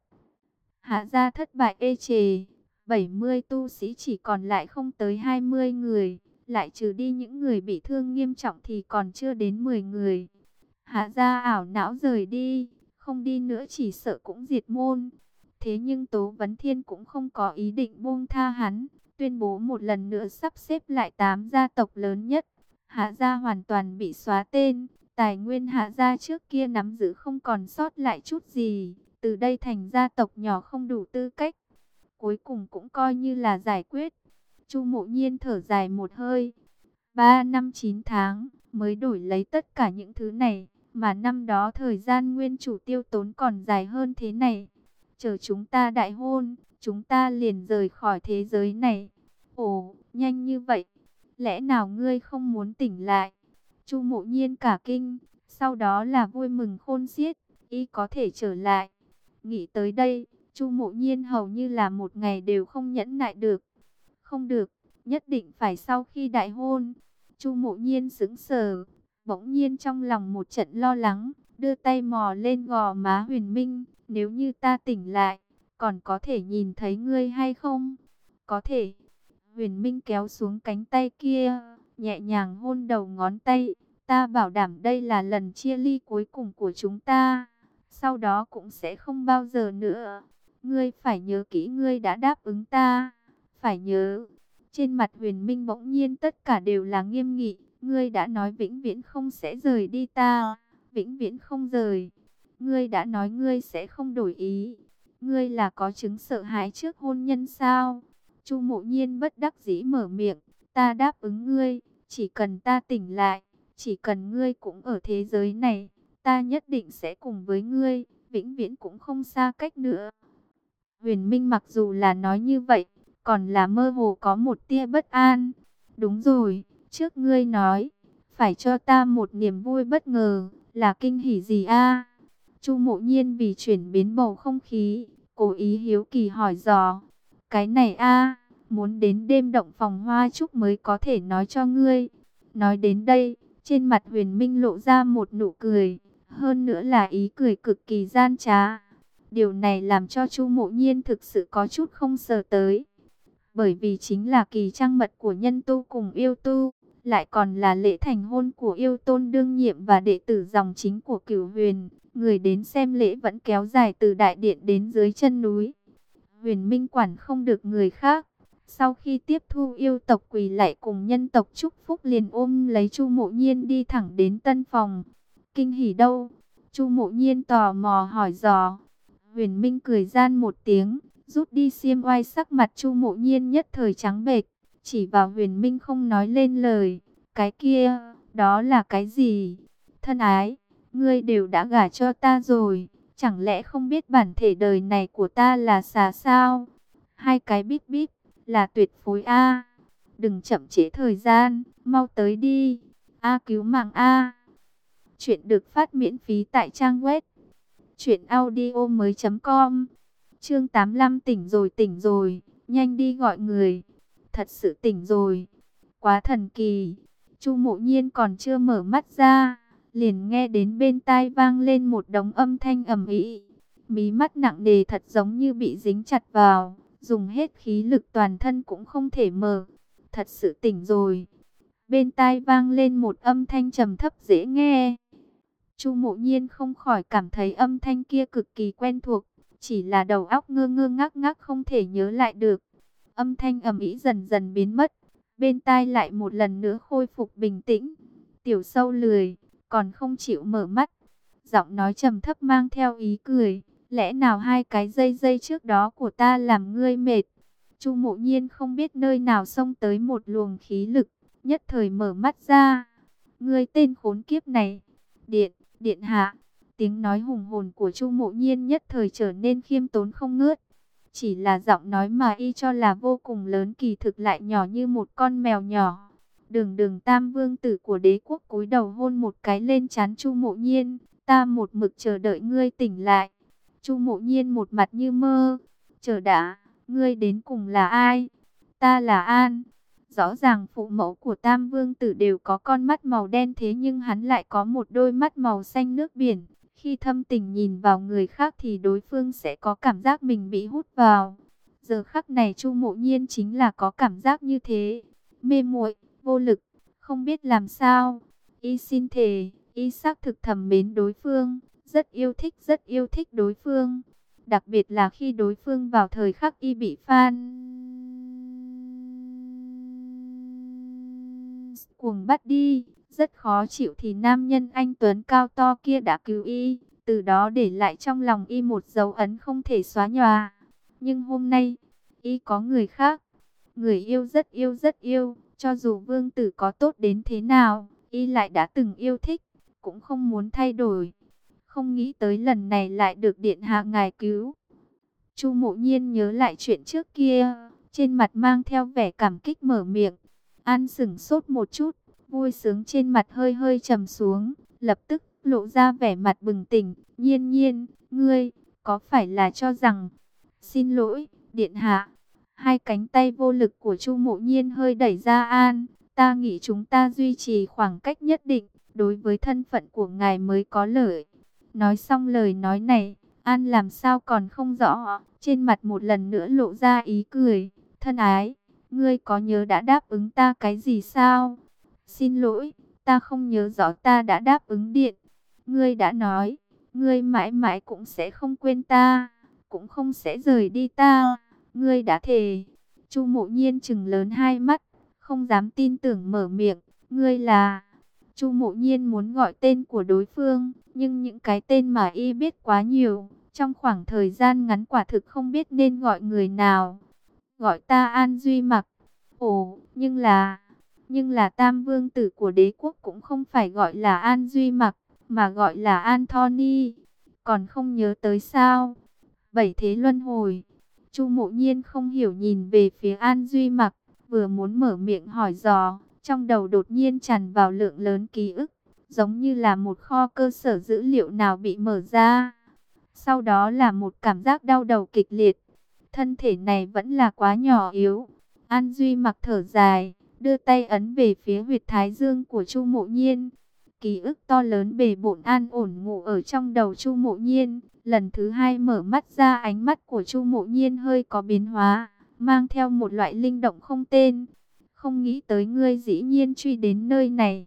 Hạ Gia thất bại ê chề, bảy mươi tu sĩ chỉ còn lại không tới hai mươi người, lại trừ đi những người bị thương nghiêm trọng thì còn chưa đến mười người. Hạ Gia ảo não rời đi, không đi nữa chỉ sợ cũng diệt môn. Thế nhưng Tố Vấn Thiên cũng không có ý định buông tha hắn, tuyên bố một lần nữa sắp xếp lại tám gia tộc lớn nhất. Hạ Gia hoàn toàn bị xóa tên, tài nguyên Hạ Gia trước kia nắm giữ không còn sót lại chút gì, từ đây thành gia tộc nhỏ không đủ tư cách. Cuối cùng cũng coi như là giải quyết. Chu Mộ Nhiên thở dài một hơi. Ba năm chín tháng mới đổi lấy tất cả những thứ này, mà năm đó thời gian nguyên chủ tiêu tốn còn dài hơn thế này. Chờ chúng ta đại hôn, chúng ta liền rời khỏi thế giới này. Ồ, nhanh như vậy, lẽ nào ngươi không muốn tỉnh lại? Chu Mộ Nhiên cả kinh, sau đó là vui mừng khôn xiết, y có thể trở lại. Nghĩ tới đây, Chu Mộ Nhiên hầu như là một ngày đều không nhẫn nại được. Không được, nhất định phải sau khi đại hôn. Chu Mộ Nhiên sững sờ, bỗng nhiên trong lòng một trận lo lắng, đưa tay mò lên gò má Huyền Minh. Nếu như ta tỉnh lại, còn có thể nhìn thấy ngươi hay không? Có thể. Huyền Minh kéo xuống cánh tay kia, nhẹ nhàng hôn đầu ngón tay. Ta bảo đảm đây là lần chia ly cuối cùng của chúng ta. Sau đó cũng sẽ không bao giờ nữa. Ngươi phải nhớ kỹ ngươi đã đáp ứng ta. Phải nhớ. Trên mặt Huyền Minh bỗng nhiên tất cả đều là nghiêm nghị. Ngươi đã nói vĩnh viễn không sẽ rời đi ta. Vĩnh viễn không rời. Ngươi đã nói ngươi sẽ không đổi ý. Ngươi là có chứng sợ hãi trước hôn nhân sao? Chu Mộ Nhiên bất đắc dĩ mở miệng. Ta đáp ứng ngươi. Chỉ cần ta tỉnh lại. Chỉ cần ngươi cũng ở thế giới này. Ta nhất định sẽ cùng với ngươi. Vĩnh viễn cũng không xa cách nữa. Huyền Minh mặc dù là nói như vậy, còn là mơ hồ có một tia bất an. Đúng rồi, trước ngươi nói, phải cho ta một niềm vui bất ngờ, là kinh hỉ gì a? Chu Mộ Nhiên vì chuyển biến bầu không khí, cố ý hiếu kỳ hỏi dò. Cái này a, muốn đến đêm động phòng hoa trúc mới có thể nói cho ngươi. Nói đến đây, trên mặt Huyền Minh lộ ra một nụ cười, hơn nữa là ý cười cực kỳ gian trá. Điều này làm cho Chu Mộ Nhiên thực sự có chút không sờ tới. Bởi vì chính là kỳ trăng mật của nhân tu cùng yêu tu, lại còn là lễ thành hôn của yêu tôn đương nhiệm và đệ tử dòng chính của Cửu Huyền. Người đến xem lễ vẫn kéo dài từ đại điện đến dưới chân núi. Huyền Minh quản không được người khác. Sau khi tiếp thu yêu tộc quỳ lạy cùng nhân tộc chúc phúc, liền ôm lấy Chu Mộ Nhiên đi thẳng đến tân phòng. Kinh hỉ đâu? Chu Mộ Nhiên tò mò hỏi dò. Huyền Minh cười gian một tiếng, rút đi xiêm oai, sắc mặt Chu Mộ Nhiên nhất thời trắng bệch, chỉ vào Huyền Minh không nói lên lời. Cái kia, đó là cái gì? Thân ái, ngươi đều đã gả cho ta rồi, chẳng lẽ không biết bản thể đời này của ta là xà sao? Hai cái bíp bíp, là tuyệt phối a. Đừng chậm trễ thời gian, mau tới đi. A cứu mạng a. Chuyện được phát miễn phí tại trang web truyện audio mới chấm com. Chương tám mươi lăm tỉnh rồi tỉnh rồi, nhanh đi gọi người. Thật sự tỉnh rồi. Quá thần kỳ. Chu Mộ Nhiên còn chưa mở mắt ra, liền nghe đến bên tai vang lên một đống âm thanh ầm ĩ. Mí mắt nặng nề thật giống như bị dính chặt vào, dùng hết khí lực toàn thân cũng không thể mở. Thật sự tỉnh rồi. Bên tai vang lên một âm thanh trầm thấp dễ nghe. Chu Mộ Nhiên không khỏi cảm thấy âm thanh kia cực kỳ quen thuộc, chỉ là đầu óc ngơ ngơ ngác ngác không thể nhớ lại được. Âm thanh ầm ĩ dần dần biến mất, bên tai lại một lần nữa khôi phục bình tĩnh. Tiểu Sâu lười, còn không chịu mở mắt. Giọng nói trầm thấp mang theo ý cười, lẽ nào hai cái dây dây trước đó của ta làm ngươi mệt? Chu Mộ Nhiên không biết nơi nào xông tới một luồng khí lực, nhất thời mở mắt ra. Ngươi tên khốn kiếp này! Điện, điện hạ! Tiếng nói hùng hồn của Chu Mộ Nhiên nhất thời trở nên khiêm tốn không ngớt. Chỉ là giọng nói mà y cho là vô cùng lớn kỳ thực lại nhỏ như một con mèo nhỏ. Đường đường tam vương tử của đế quốc cúi đầu hôn một cái lên trán Chu Mộ Nhiên. Ta một mực chờ đợi ngươi tỉnh lại. Chu Mộ Nhiên một mặt như mơ. Chờ đã, ngươi đến cùng là ai? Ta là An. Rõ ràng phụ mẫu của tam vương tử đều có con mắt màu đen, thế nhưng hắn lại có một đôi mắt màu xanh nước biển. Khi thâm tình nhìn vào người khác thì đối phương sẽ có cảm giác mình bị hút vào. Giờ khắc này Chu Mộ Nhiên chính là có cảm giác như thế. Mê muội, vô lực, không biết làm sao. Y xin thề, y xác thực thầm mến đối phương, rất yêu thích rất yêu thích đối phương. Đặc biệt là khi đối phương vào thời khắc y bị fan cuồng bắt đi, rất khó chịu thì nam nhân anh tuấn cao to kia đã cứu y, từ đó để lại trong lòng y một dấu ấn không thể xóa nhòa. Nhưng hôm nay, y có người khác, người yêu rất yêu rất yêu, cho dù vương tử có tốt đến thế nào, y lại đã từng yêu thích, cũng không muốn thay đổi. Không nghĩ tới lần này lại được điện hạ ngài cứu. Chu Mộ Nhiên nhớ lại chuyện trước kia, trên mặt mang theo vẻ cảm kích mở miệng. An sững sốt một chút, vui sướng trên mặt hơi hơi trầm xuống, lập tức lộ ra vẻ mặt bừng tỉnh. Nhiên Nhiên, ngươi có phải là cho rằng... Xin lỗi, điện hạ. Hai cánh tay vô lực của Chu Mộ Nhiên hơi đẩy ra An. Ta nghĩ chúng ta duy trì khoảng cách nhất định, đối với thân phận của ngài mới có lợi. Nói xong lời nói này, An làm sao còn không rõ, trên mặt một lần nữa lộ ra ý cười. Thân ái, ngươi có nhớ đã đáp ứng ta cái gì sao? Xin lỗi, ta không nhớ rõ ta đã đáp ứng điện. Ngươi đã nói, ngươi mãi mãi cũng sẽ không quên ta, cũng không sẽ rời đi ta. Ngươi đã thề. Chu Mộ Nhiên trừng lớn hai mắt, không dám tin tưởng mở miệng. Ngươi là... Chu Mộ Nhiên muốn gọi tên của đối phương, nhưng những cái tên mà y biết quá nhiều. Trong khoảng thời gian ngắn quả thực không biết nên gọi người nào. Gọi ta An Duy Mặc. Ồ, nhưng là... Nhưng là tam vương tử của đế quốc cũng không phải gọi là An Duy Mặc, mà gọi là Anthony. Còn không nhớ tới sao? Bảy thế luân hồi. Chu Mộ Nhiên không hiểu nhìn về phía An Duy Mặc, vừa muốn mở miệng hỏi dò, trong đầu đột nhiên tràn vào lượng lớn ký ức, giống như là một kho cơ sở dữ liệu nào bị mở ra. Sau đó là một cảm giác đau đầu kịch liệt. Thân thể này vẫn là quá nhỏ yếu. An Duy Mặc thở dài, đưa tay ấn về phía huyệt thái dương của Chu Mộ Nhiên. Ký ức to lớn bề bộn an ổn ngủ ở trong đầu Chu Mộ Nhiên. Lần thứ hai mở mắt ra, ánh mắt của Chu Mộ Nhiên hơi có biến hóa, mang theo một loại linh động không tên. Không nghĩ tới ngươi dĩ nhiên truy đến nơi này.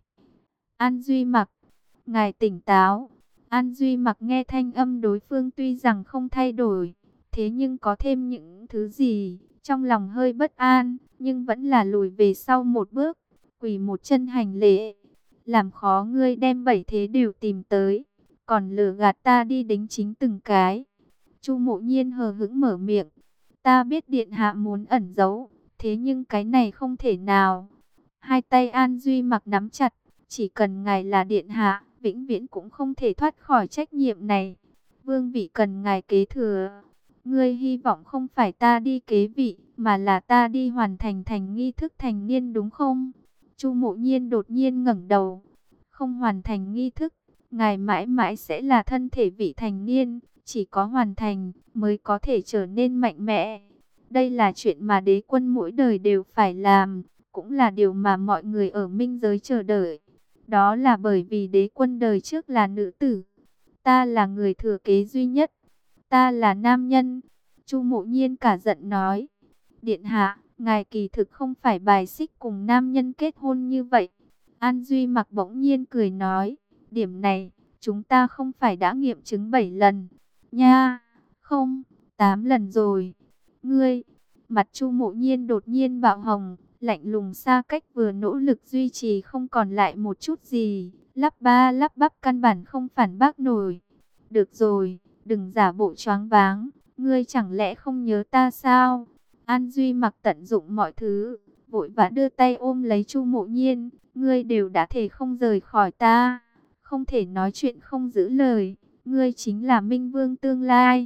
An Duy Mặc, ngài tỉnh táo. An Duy Mặc nghe thanh âm đối phương tuy rằng không thay đổi, thế nhưng có thêm những thứ gì, trong lòng hơi bất an, nhưng vẫn là lùi về sau một bước, quỳ một chân hành lễ. Làm khó ngươi đem bảy thế đều tìm tới, còn lừa gạt ta đi đính chính từng cái. Chu Mộ Nhiên hờ hững mở miệng. Ta biết điện hạ muốn ẩn giấu, thế nhưng cái này không thể nào. Hai tay An Duy Mặc nắm chặt, chỉ cần ngài là điện hạ, vĩnh viễn cũng không thể thoát khỏi trách nhiệm này. Vương vị cần ngài kế thừa. Ngươi hy vọng không phải ta đi kế vị, mà là ta đi hoàn thành thành nghi thức thành niên đúng không? Chu Mộ Nhiên đột nhiên ngẩng đầu. Không hoàn thành nghi thức, ngài mãi mãi sẽ là thân thể vị thành niên. Chỉ có hoàn thành mới có thể trở nên mạnh mẽ. Đây là chuyện mà đế quân mỗi đời đều phải làm, cũng là điều mà mọi người ở minh giới chờ đợi. Đó là bởi vì đế quân đời trước là nữ tử. Ta là người thừa kế duy nhất. Ta là nam nhân. Chu Mộ Nhiên cả giận nói. Điện hạ, ngài kỳ thực không phải bài xích cùng nam nhân kết hôn như vậy. An Duy Mặc bỗng nhiên cười nói. Điểm này, chúng ta không phải đã nghiệm chứng bảy lần, nha, không, tám lần rồi. Ngươi, mặt Chu Mộ Nhiên đột nhiên bạo hồng, lạnh lùng xa cách vừa nỗ lực duy trì không còn lại một chút gì, lắp ba lắp bắp căn bản không phản bác nổi. Được rồi, đừng giả bộ choáng váng, ngươi chẳng lẽ không nhớ ta sao? An Duy Mặc tận dụng mọi thứ, vội vã đưa tay ôm lấy Chu Mộ Nhiên, ngươi đều đã thề không rời khỏi ta, không thể nói chuyện không giữ lời, ngươi chính là Minh Vương tương lai.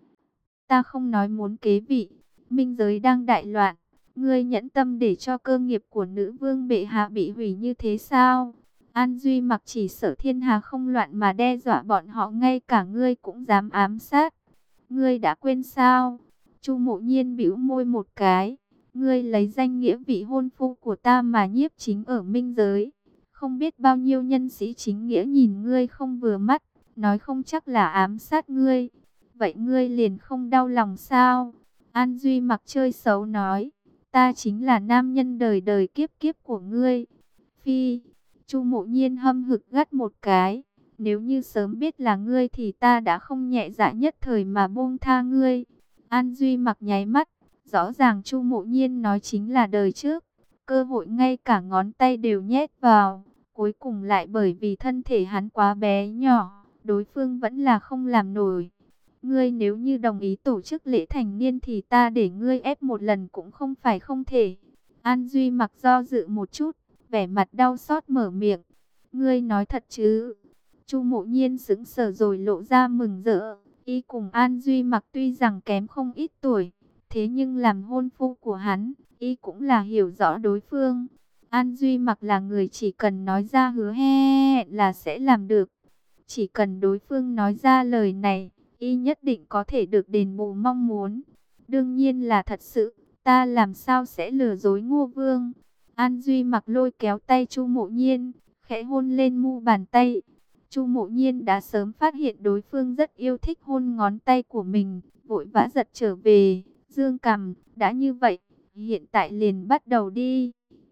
Ta không nói muốn kế vị, minh giới đang đại loạn, ngươi nhẫn tâm để cho cơ nghiệp của nữ vương bệ hạ bị hủy như thế sao? An Duy Mặc chỉ sợ thiên hà không loạn mà đe dọa bọn họ, ngay cả ngươi cũng dám ám sát. Ngươi đã quên sao? Chu Mộ Nhiên bĩu môi một cái, ngươi lấy danh nghĩa vị hôn phu của ta mà nhiếp chính ở minh giới. Không biết bao nhiêu nhân sĩ chính nghĩa nhìn ngươi không vừa mắt, nói không chắc là ám sát ngươi. Vậy ngươi liền không đau lòng sao? An Duy Mặc chơi xấu nói, ta chính là nam nhân đời đời kiếp kiếp của ngươi. Phi, Chu Mộ Nhiên hâm hực gắt một cái, nếu như sớm biết là ngươi thì ta đã không nhẹ dạ nhất thời mà buông tha ngươi. An Duy Mặc nháy mắt, rõ ràng Chu Mộ Nhiên nói chính là đời trước, cơ hội ngay cả ngón tay đều nhét vào, cuối cùng lại bởi vì thân thể hắn quá bé nhỏ, đối phương vẫn là không làm nổi. Ngươi nếu như đồng ý tổ chức lễ thành niên thì ta để ngươi ép một lần cũng không phải không thể. An Duy Mặc do dự một chút, vẻ mặt đau xót mở miệng. Ngươi nói thật chứ? Chu Mộ Nhiên sững sờ rồi lộ ra mừng rỡ. Y cùng An Duy Mặc tuy rằng kém không ít tuổi, thế nhưng làm hôn phu của hắn, Y cũng là hiểu rõ đối phương. An Duy Mặc là người chỉ cần nói ra hứa hẹn là sẽ làm được. Chỉ cần đối phương nói ra lời này, Y nhất định có thể được đền bù mong muốn. Đương nhiên là thật sự, ta làm sao sẽ lừa dối Ngô Vương. An Duy Mặc lôi kéo tay Chu Mộ Nhiên, khẽ hôn lên mu bàn tay. Chu Mộ Nhiên đã sớm phát hiện đối phương rất yêu thích hôn ngón tay của mình, vội vã giật trở về, dương cằm, đã như vậy, hiện tại liền bắt đầu đi.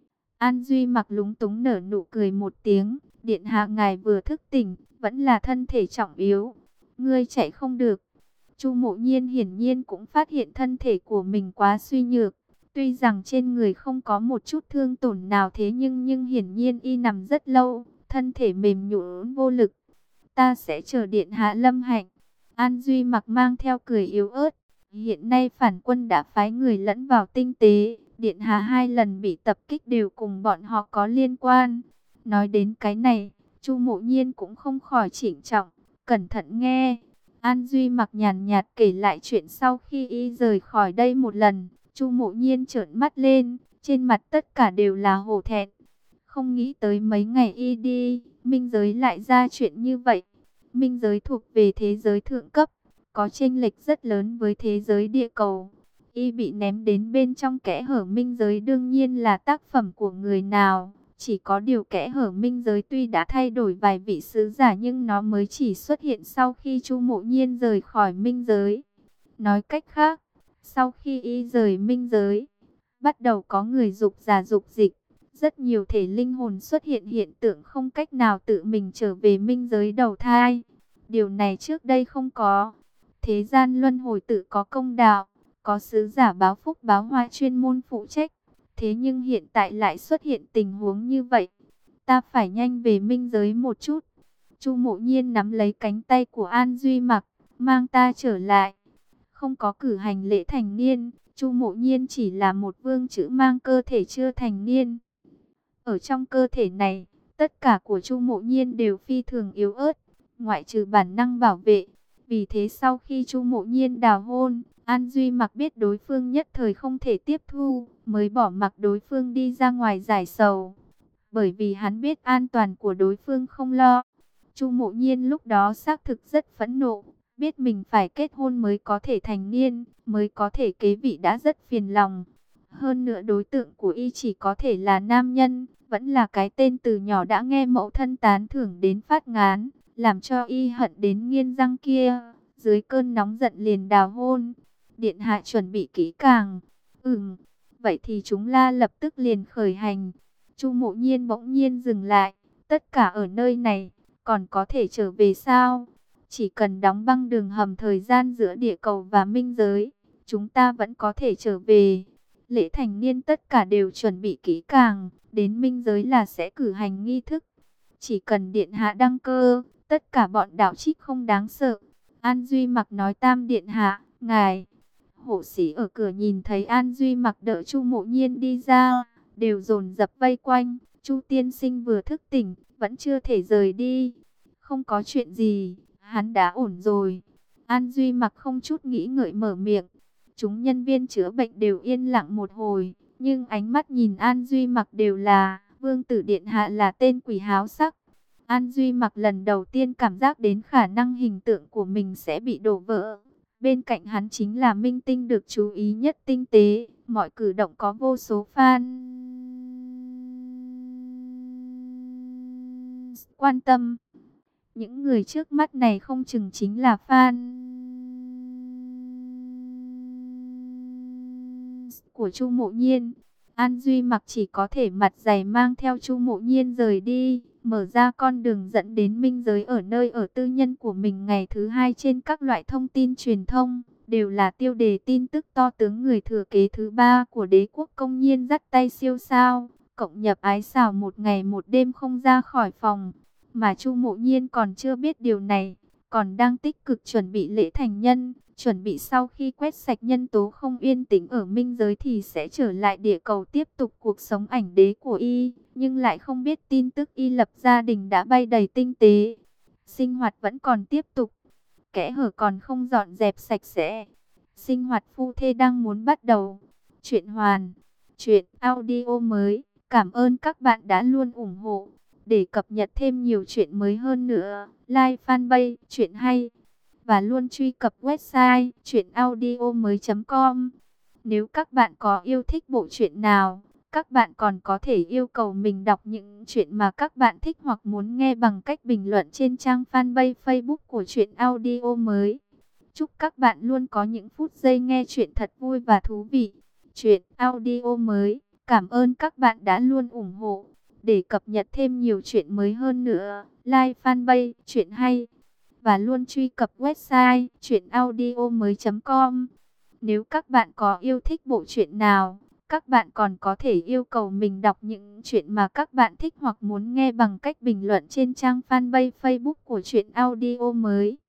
An Duy Mặc lúng túng nở nụ cười một tiếng, điện hạ ngài vừa thức tỉnh, vẫn là thân thể trọng yếu, ngươi chạy không được. Chu Mộ Nhiên hiển nhiên cũng phát hiện thân thể của mình quá suy nhược, tuy rằng trên người không có một chút thương tổn nào, thế nhưng nhưng hiển nhiên y nằm rất lâu, thân thể mềm nhũn vô lực. Ta sẽ chờ điện hạ lâm hạnh. An Duy Mặc mang theo cười yếu ớt. Hiện nay phản quân đã phái người lẫn vào tinh tế, điện hạ hai lần bị tập kích đều cùng bọn họ có liên quan. Nói đến cái này, Chu Mộ Nhiên cũng không khỏi chỉnh trọng, cẩn thận nghe. An Duy Mặc nhàn nhạt kể lại chuyện sau khi y rời khỏi đây một lần. Chu Mộ Nhiên trợn mắt lên, trên mặt tất cả đều là hổ thẹn. Không nghĩ tới mấy ngày y đi, minh giới lại ra chuyện như vậy. Minh giới thuộc về thế giới thượng cấp, có chênh lệch rất lớn với thế giới địa cầu. Y bị ném đến bên trong kẽ hở minh giới đương nhiên là tác phẩm của người nào. Chỉ có điều kẽ hở minh giới tuy đã thay đổi vài vị sứ giả nhưng nó mới chỉ xuất hiện sau khi Chu Mộ Nhiên rời khỏi minh giới. Nói cách khác, sau khi y rời minh giới, bắt đầu có người dục giả dục dịch. Rất nhiều thể linh hồn xuất hiện hiện tượng không cách nào tự mình trở về minh giới đầu thai. Điều này trước đây không có. Thế gian luân hồi tự có công đạo, có sứ giả báo phúc báo hoa chuyên môn phụ trách. Thế nhưng hiện tại lại xuất hiện tình huống như vậy. Ta phải nhanh về minh giới một chút. Chu Mộ Nhiên nắm lấy cánh tay của An Duy Mặc, mang ta trở lại. Không có cử hành lễ thành niên, Chu Mộ Nhiên chỉ là một vương chữ mang cơ thể chưa thành niên. Ở trong cơ thể này, tất cả của Chu Mộ Nhiên đều phi thường yếu ớt, ngoại trừ bản năng bảo vệ. Vì thế sau khi Chu Mộ Nhiên đào hôn, An Duy Mặc biết đối phương nhất thời không thể tiếp thu, mới bỏ mặc đối phương đi ra ngoài giải sầu. Bởi vì hắn biết an toàn của đối phương không lo. Chu Mộ Nhiên lúc đó xác thực rất phẫn nộ, biết mình phải kết hôn mới có thể thành niên, mới có thể kế vị đã rất phiền lòng. Hơn nữa đối tượng của y chỉ có thể là nam nhân, vẫn là cái tên từ nhỏ đã nghe mẫu thân tán thưởng đến phát ngán, làm cho y hận đến nghiến răng kia. Dưới cơn nóng giận liền đào hôn. Điện hạ chuẩn bị kỹ càng. Ừm, vậy thì chúng la lập tức liền khởi hành. Chu Mộ Nhiên bỗng nhiên dừng lại. Tất cả ở nơi này, còn có thể trở về sao? Chỉ cần đóng băng đường hầm thời gian giữa địa cầu và minh giới, chúng ta vẫn có thể trở về. Lễ thành niên tất cả đều chuẩn bị kỹ càng, đến minh giới là sẽ cử hành nghi thức. Chỉ cần điện hạ đăng cơ, tất cả bọn đạo trích không đáng sợ. An Duy Mặc nói: Tam điện hạ, ngài. Hộ sĩ ở cửa nhìn thấy An Duy Mặc đỡ Chu Mộ Nhiên đi ra, đều dồn dập vây quanh. Chu tiên sinh vừa thức tỉnh, vẫn chưa thể rời đi. Không có chuyện gì, hắn đã ổn rồi. An Duy Mặc không chút nghĩ ngợi mở miệng. Chúng nhân viên chữa bệnh đều yên lặng một hồi, nhưng ánh mắt nhìn An Duy Mặc đều là: Vương tử điện hạ là tên quỷ háo sắc. An Duy Mặc lần đầu tiên cảm giác đến khả năng hình tượng của mình sẽ bị đổ vỡ. Bên cạnh hắn chính là minh tinh được chú ý nhất tinh tế, mọi cử động có vô số fan quan tâm. Những người trước mắt này không chừng chính là fan của Chu Mộ Nhiên. An Duy Mặc chỉ có thể mặt dày mang theo Chu Mộ Nhiên rời đi, mở ra con đường dẫn đến minh giới ở nơi ở tư nhân của mình. Ngày thứ hai trên các loại thông tin truyền thông, đều là tiêu đề tin tức to tướng người thừa kế thứ ba của đế quốc công nhiên dắt tay siêu sao, cộng nhập ái xảo một ngày một đêm không ra khỏi phòng. Mà Chu Mộ Nhiên còn chưa biết điều này, còn đang tích cực chuẩn bị lễ thành nhân, chuẩn bị sau khi quét sạch nhân tố không yên tĩnh ở minh giới thì sẽ trở lại địa cầu tiếp tục cuộc sống ảnh đế của y. Nhưng lại không biết tin tức y lập gia đình đã bay đầy tinh tế. Sinh hoạt vẫn còn tiếp tục, kẽ hở còn không dọn dẹp sạch sẽ. Sinh hoạt phu thê đang muốn bắt đầu. Chuyện hoàn, chuyện audio mới. Cảm ơn các bạn đã luôn ủng hộ. Để cập nhật thêm nhiều chuyện mới hơn nữa, like fanpage Chuyện Hay và luôn truy cập website truyện audio mới chấm com. Nếu các bạn có yêu thích bộ truyện nào, các bạn còn có thể yêu cầu mình đọc những chuyện mà các bạn thích hoặc muốn nghe bằng cách bình luận trên trang fanpage Facebook của Truyện Audio Mới. Chúc các bạn luôn có những phút giây nghe chuyện thật vui và thú vị. Truyện Audio Mới, cảm ơn các bạn đã luôn ủng hộ. Để cập nhật thêm nhiều chuyện mới hơn nữa, like fanpage Chuyện Hay và luôn truy cập website truyện audio mới chấm com. Nếu các bạn có yêu thích bộ truyện nào, các bạn còn có thể yêu cầu mình đọc những chuyện mà các bạn thích hoặc muốn nghe bằng cách bình luận trên trang fanpage Facebook của Truyện Audio Mới.